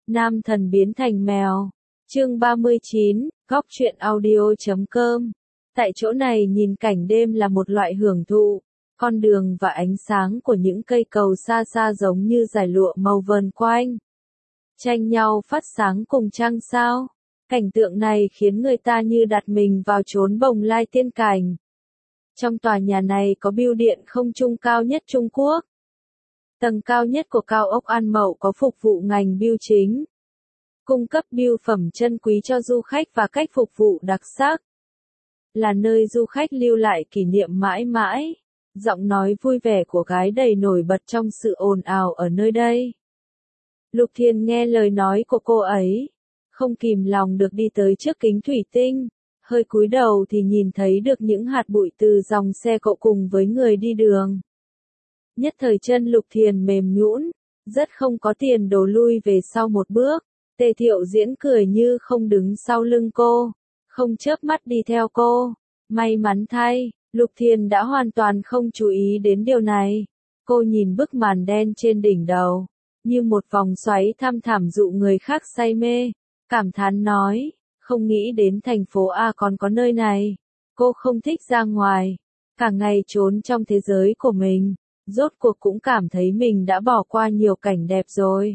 Nam thần biến thành mèo. Chương 39, góc truyện audio.com. Tại chỗ này nhìn cảnh đêm là một loại hưởng thụ, con đường và ánh sáng của những cây cầu xa xa giống như dải lụa màu vờn quanh, tranh nhau phát sáng cùng trăng sao. Cảnh tượng này khiến người ta như đặt mình vào chốn bồng lai tiên cảnh. Trong tòa nhà này có bưu điện không trung cao nhất Trung Quốc. Tầng cao nhất của cao ốc An Mậu có phục vụ ngành bưu chính, cung cấp bưu phẩm chân quý cho du khách và cách phục vụ đặc sắc. Là nơi du khách lưu lại kỷ niệm mãi mãi. Giọng nói vui vẻ của gái đầy nổi bật trong sự ồn ào ở nơi đây. Lục Thiền nghe lời nói của cô ấy, không kìm lòng được đi tới trước kính thủy tinh, hơi cúi đầu thì nhìn thấy được những hạt bụi từ dòng xe cộ cùng với người đi đường. Nhất thời chân Lục Thiền mềm nhũn, rất không có tiền đồ lui về sau một bước. Tề Thiệu Diễn cười như không đứng sau lưng cô, không chớp mắt đi theo cô. May mắn thay, Lục Thiền đã hoàn toàn không chú ý đến điều này. Cô nhìn bức màn đen trên đỉnh đầu, như một vòng xoáy thăm thẳm dụ người khác say mê, cảm thán nói, không nghĩ đến thành phố A còn có nơi này. Cô không thích ra ngoài, cả ngày trốn trong thế giới của mình, rốt cuộc cũng cảm thấy mình đã bỏ qua nhiều cảnh đẹp rồi.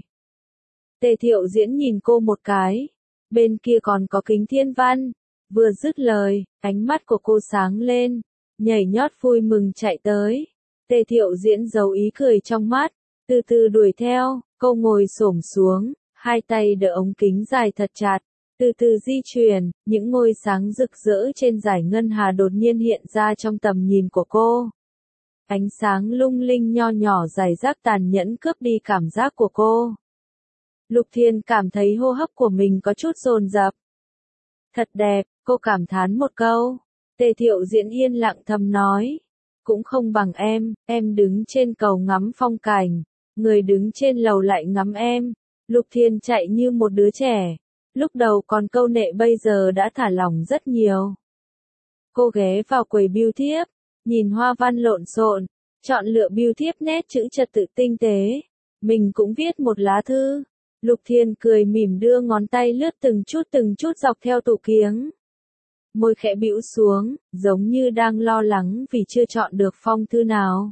Tề Thiệu Diễn nhìn cô một cái, bên kia còn có Kính Thiên Văn. Vừa dứt lời, ánh mắt của cô sáng lên, nhảy nhót vui mừng chạy tới. Tề Thiệu Diễn giấu ý cười trong mắt, từ từ đuổi theo. Cô ngồi xổm xuống, hai tay đỡ ống kính dài thật chặt, từ từ di chuyển. Những ngôi sáng rực rỡ trên dải ngân hà đột nhiên hiện ra trong tầm nhìn của cô. Ánh sáng lung linh nho nhỏ rải rác tàn nhẫn cướp đi cảm giác của cô. Lục Thiền cảm thấy hô hấp của mình có chút dồn dập. Thật đẹp, cô cảm thán một câu. Tề Thiệu Diễn yên lặng thầm nói. Cũng không bằng em đứng trên cầu ngắm phong cảnh, người đứng trên lầu lại ngắm em. Lục Thiền chạy như một đứa trẻ. Lúc đầu còn câu nệ bây giờ đã thả lỏng rất nhiều. Cô ghé vào quầy bưu thiếp, nhìn hoa văn lộn xộn, chọn lựa bưu thiếp nét chữ trật tự tinh tế. Mình cũng viết một lá thư. Lục Thiền cười mỉm đưa ngón tay lướt từng chút dọc theo tủ kiếng. Môi khẽ bĩu xuống, giống như đang lo lắng vì chưa chọn được phong thư nào.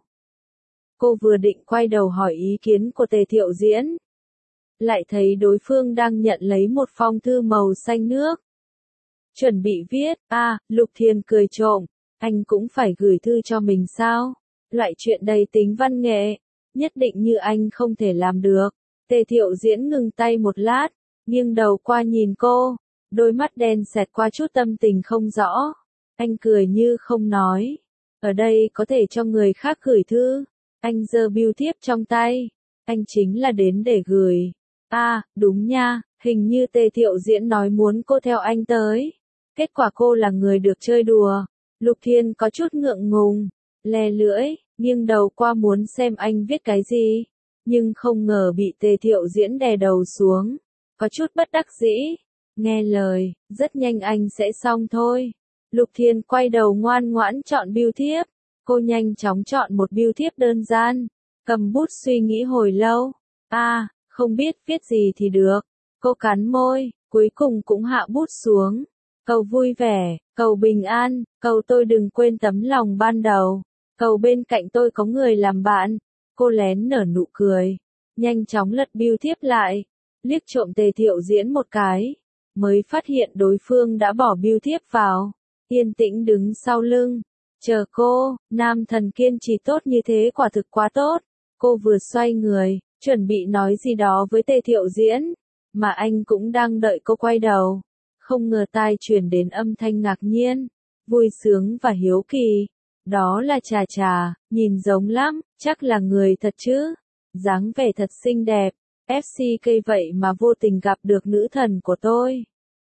Cô vừa định quay đầu hỏi ý kiến của Tề Thiệu Diễn, lại thấy đối phương đang nhận lấy một phong thư màu xanh nước. Chuẩn bị viết, Lục Thiền cười trộm, anh cũng phải gửi thư cho mình sao? Loại chuyện đầy tính văn nghệ, nhất định như anh không thể làm được. Tề Thiệu Diễn ngừng tay một lát, nghiêng đầu qua nhìn cô, đôi mắt đen xẹt qua chút tâm tình không rõ. Anh cười như không nói, ở đây có thể cho người khác gửi thư. Anh giơ bưu thiếp trong tay, anh chính là đến để gửi. Đúng nha, hình như Tề Thiệu Diễn nói muốn cô theo anh tới. Kết quả cô là người được chơi đùa. Lục Thiền có chút ngượng ngùng, lè lưỡi, nghiêng đầu qua muốn xem anh viết cái gì. Nhưng không ngờ bị Tề Thiệu Diễn đè đầu xuống, có chút bất đắc dĩ. Nghe lời, rất nhanh anh sẽ xong thôi. Lục Thiền quay đầu ngoan ngoãn chọn bưu thiếp. Cô nhanh chóng chọn một bưu thiếp đơn giản, cầm bút suy nghĩ hồi lâu. Không biết viết gì thì được. Cô cắn môi, cuối cùng cũng hạ bút xuống. Cầu vui vẻ, cầu bình an, cầu tôi đừng quên tấm lòng ban đầu, cầu bên cạnh tôi có người làm bạn. Cô lén nở nụ cười, nhanh chóng lật bưu thiếp lại, liếc trộm Tề Thiệu Diễn một cái, mới phát hiện đối phương đã bỏ bưu thiếp vào, yên tĩnh đứng sau lưng, chờ cô. Nam thần kiên trì tốt như thế quả thực quá tốt. Cô vừa xoay người, chuẩn bị nói gì đó với Tề Thiệu Diễn, mà anh cũng đang đợi cô quay đầu. Không ngờ tai truyền đến âm thanh ngạc nhiên, vui sướng và hiếu kỳ. Đó là Trà Trà, nhìn giống lắm, chắc là người thật chứ. Dáng vẻ thật xinh đẹp, FCK vậy mà vô tình gặp được nữ thần của tôi.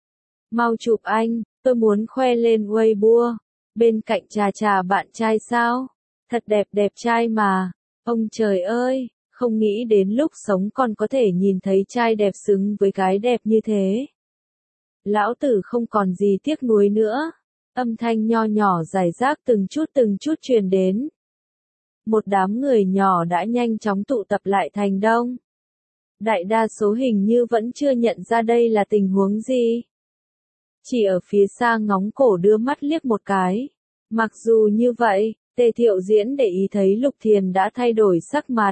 Mau chụp anh, tôi muốn khoe lên Weibo. Bên cạnh Trà Trà bạn trai sao? Thật đẹp trai mà. Ông trời ơi, không nghĩ đến lúc sống còn có thể nhìn thấy trai đẹp xứng với gái đẹp như thế. Lão tử không còn gì tiếc nuối nữa. Âm thanh nho nhỏ rải rác từng chút truyền đến. Một đám người nhỏ đã nhanh chóng tụ tập lại thành đông. Đại đa số hình như vẫn chưa nhận ra đây là tình huống gì. Chỉ ở phía xa ngóng cổ đưa mắt liếc một cái. Mặc dù như vậy, Tề Thiệu Diễn để ý thấy Lục Thiền đã thay đổi sắc mặt.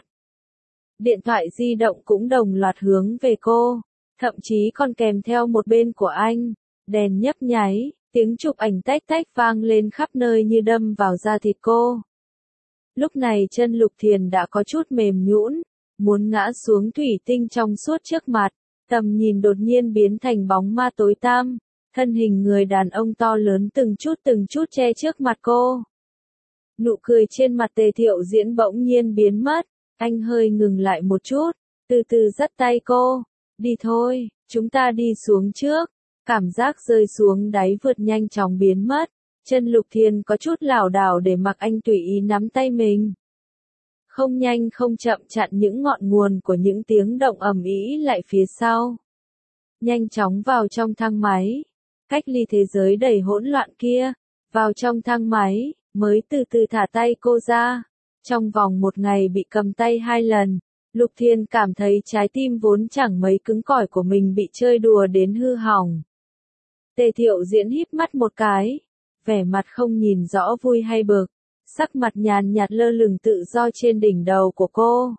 Điện thoại di động cũng đồng loạt hướng về cô, thậm chí còn kèm theo một bên của anh, đèn nhấp nháy, tiếng chụp ảnh tách tách vang lên khắp nơi như đâm vào da thịt cô. Lúc này chân Lục Thiền đã có chút mềm nhũn, muốn ngã xuống thủy tinh trong suốt trước mặt, tầm nhìn đột nhiên biến thành bóng ma tối tăm, thân hình người đàn ông to lớn từng chút che trước mặt cô. Nụ cười trên mặt Tề Thiệu Diễn bỗng nhiên biến mất, anh hơi ngừng lại một chút, từ từ dắt tay cô, đi thôi, chúng ta đi xuống trước, cảm giác rơi xuống đáy vượt nhanh chóng biến mất, chân Lục Thiền có chút lảo đảo để mặc anh tùy ý nắm tay mình. Không nhanh không chậm chặn những ngọn nguồn của những tiếng động ầm ĩ lại phía sau. Nhanh chóng vào trong thang máy, cách ly thế giới đầy hỗn loạn kia, vào trong thang máy, mới từ từ thả tay cô ra. Trong vòng một ngày bị cầm tay 2 lần, Lục Thiền cảm thấy trái tim vốn chẳng mấy cứng cỏi của mình bị chơi đùa đến hư hỏng. Tề Thiệu Diễn híp mắt một cái, vẻ mặt không nhìn rõ vui hay bực, sắc mặt nhàn nhạt lơ lửng tự do trên đỉnh đầu của cô.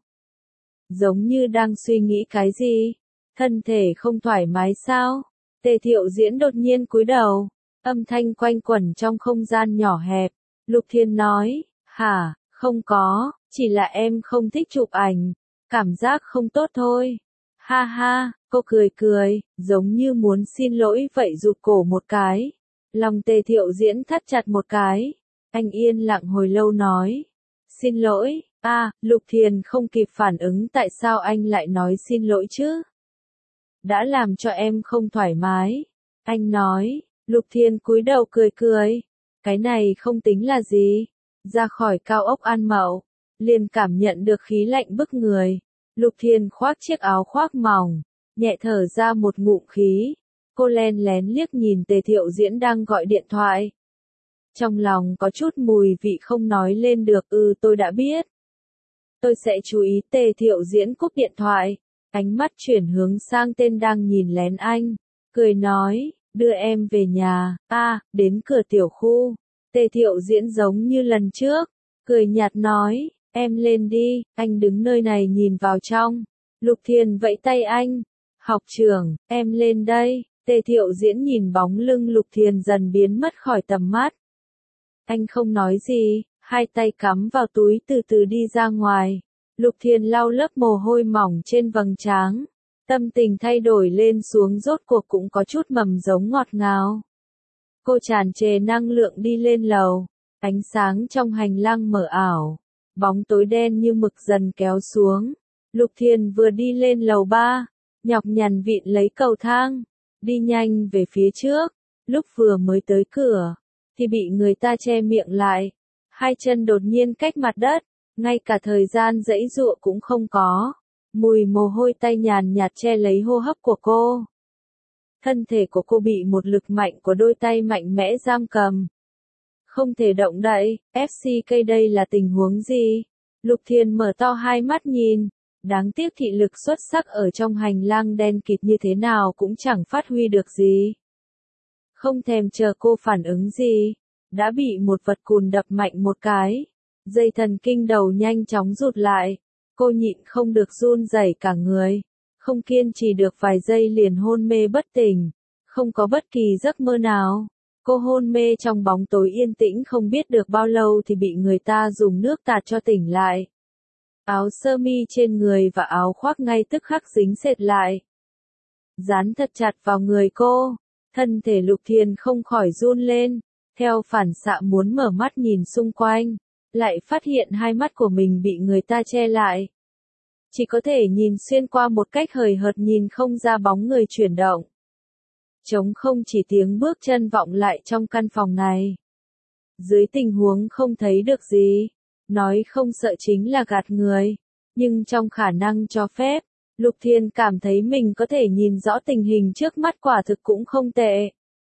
Giống như đang suy nghĩ cái gì, thân thể không thoải mái sao? Tề Thiệu Diễn đột nhiên cúi đầu, âm thanh quanh quẩn trong không gian nhỏ hẹp. Lục Thiền nói, hả, không có, chỉ là em không thích chụp ảnh, cảm giác không tốt thôi. Ha ha, cô cười cười, giống như muốn xin lỗi vậy rụt cổ một cái. Lòng Tề Thiệu Diễn thắt chặt một cái. Anh yên lặng hồi lâu nói, xin lỗi, Lục Thiền không kịp phản ứng tại sao anh lại nói xin lỗi chứ. Đã làm cho em không thoải mái. Anh nói, Lục Thiền cúi đầu cười cười. Cái này không tính là gì. Ra khỏi cao ốc An Mậu, liền cảm nhận được khí lạnh bức người. Lục Thiền khoác chiếc áo khoác mỏng, nhẹ thở ra một ngụm khí. Cô len lén liếc nhìn Tề Thiệu Diễn đang gọi điện thoại. Trong lòng có chút mùi vị không nói lên được. Tôi đã biết. Tôi sẽ chú ý. Tề Thiệu Diễn cúp điện thoại, ánh mắt chuyển hướng sang tên đang nhìn lén anh, cười nói, đưa em về nhà. Đến cửa tiểu khu. Tề Thiệu Diễn giống như lần trước, cười nhạt nói, em lên đi, anh đứng nơi này nhìn vào trong. Lục Thiền vẫy tay anh, học trưởng, em lên đây. Tề Thiệu Diễn nhìn bóng lưng Lục Thiền dần biến mất khỏi tầm mắt. Anh không nói gì, hai tay cắm vào túi từ từ đi ra ngoài. Lục Thiền lau lớp mồ hôi mỏng trên vầng trán. Tâm tình thay đổi lên xuống rốt cuộc cũng có chút mầm giống ngọt ngào. Cô tràn trề năng lượng đi lên lầu. Ánh sáng trong hành lang mờ ảo. Bóng tối đen như mực dần kéo xuống. Lục Thiền vừa đi lên lầu 3, nhọc nhằn vịn lấy cầu thang, đi nhanh về phía trước. Lúc vừa mới tới cửa, thì bị người ta che miệng lại. Hai chân đột nhiên cách mặt đất, ngay cả thời gian giãy giụa cũng không có. Mùi mồ hôi tay nhàn nhạt che lấy hô hấp của cô. Thân thể của cô bị một lực mạnh của đôi tay mạnh mẽ giam cầm. Không thể động đậy. FCK đây là tình huống gì? Lục Thiền mở to hai mắt nhìn. Đáng tiếc thị lực xuất sắc ở trong hành lang đen kịt như thế nào cũng chẳng phát huy được gì. Không thèm chờ cô phản ứng gì, đã bị một vật cùn đập mạnh một cái. Dây thần kinh đầu nhanh chóng rụt lại. Cô nhịn không được run rẩy cả người. Không kiên trì được vài giây liền hôn mê bất tỉnh. Không có bất kỳ giấc mơ nào. Cô hôn mê trong bóng tối yên tĩnh không biết được bao lâu thì bị người ta dùng nước tạt cho tỉnh lại. Áo sơ mi trên người và áo khoác ngay tức khắc dính sệt lại. Dán thật chặt vào người cô. Thân thể Lục Thiền không khỏi run lên. Theo phản xạ muốn mở mắt nhìn xung quanh. Lại phát hiện hai mắt của mình bị người ta che lại. Chỉ có thể nhìn xuyên qua một cách hời hợt nhìn không ra bóng người chuyển động. Trống không chỉ tiếng bước chân vọng lại trong căn phòng này. Dưới tình huống không thấy được gì, nói không sợ chính là gạt người. Nhưng trong khả năng cho phép, Lục Thiền cảm thấy mình có thể nhìn rõ tình hình trước mắt quả thực cũng không tệ.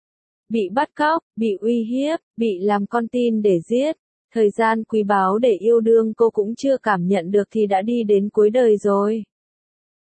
Bị bắt cóc, bị uy hiếp, bị làm con tin để giết. Thời gian quý báu để yêu đương cô cũng chưa cảm nhận được thì đã đi đến cuối đời rồi.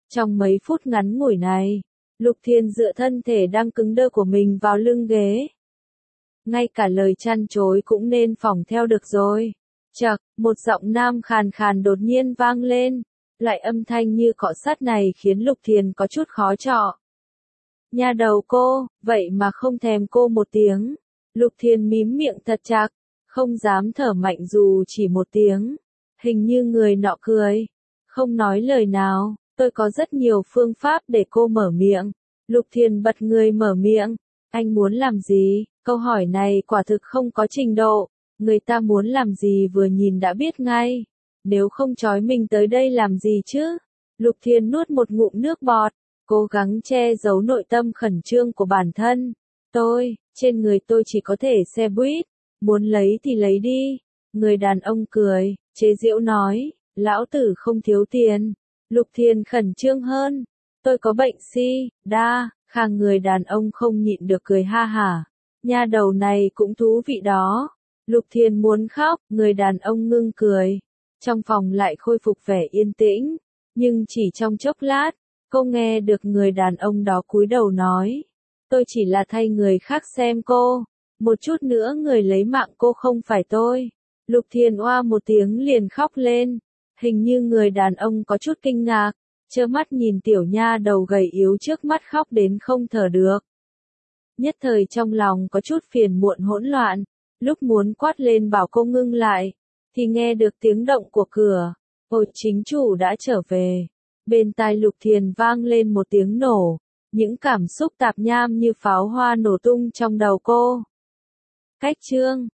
Trong mấy phút ngắn ngủi này, Lục Thiên dựa thân thể đang cứng đơ của mình vào lưng ghế. Ngay cả lời chăn chối cũng nên phỏng theo được rồi. Chậc, một giọng nam khàn khàn đột nhiên vang lên. Loại âm thanh như cọ sắt này khiến Lục Thiên có chút khó chọ. Nha đầu cô, vậy mà không thèm cô một tiếng. Lục Thiên mím miệng thật chặt, không dám thở mạnh dù chỉ một tiếng. Hình như người nọ cười, không nói lời nào. Tôi có rất nhiều phương pháp để cô mở miệng. Lục Thiên bật người mở miệng. Anh muốn làm gì? Câu hỏi này quả thực không có trình độ. Người ta muốn làm gì vừa nhìn đã biết ngay. Nếu không trói mình tới đây làm gì chứ? Lục Thiên nuốt một ngụm nước bọt, cố gắng che giấu nội tâm khẩn trương của bản thân. Trên người tôi chỉ có thể xe buýt. Muốn lấy thì lấy đi. Người đàn ông cười, chế giễu nói, lão tử không thiếu tiền. Lục Thiên khẩn trương hơn. Tôi có bệnh SIDA, khang người đàn ông không nhịn được cười ha hả. Nha đầu này cũng thú vị đó. Lục Thiên muốn khóc, người đàn ông ngưng cười. Trong phòng lại khôi phục vẻ yên tĩnh. Nhưng chỉ trong chốc lát, cô nghe được người đàn ông đó cúi đầu nói. Tôi chỉ là thay người khác xem cô. Một chút nữa người lấy mạng cô không phải tôi. Lục Thiên oa một tiếng liền khóc lên. Hình như người đàn ông có chút kinh ngạc, trơ mắt nhìn tiểu nha đầu gầy yếu trước mắt khóc đến không thở được. Nhất thời trong lòng có chút phiền muộn hỗn loạn, lúc muốn quát lên bảo cô ngưng lại, thì nghe được tiếng động của cửa. Ôi, chính chủ đã trở về. Bên tai Lục Thiên vang lên một tiếng nổ, những cảm xúc tạp nham như pháo hoa nổ tung trong đầu cô. Cách chương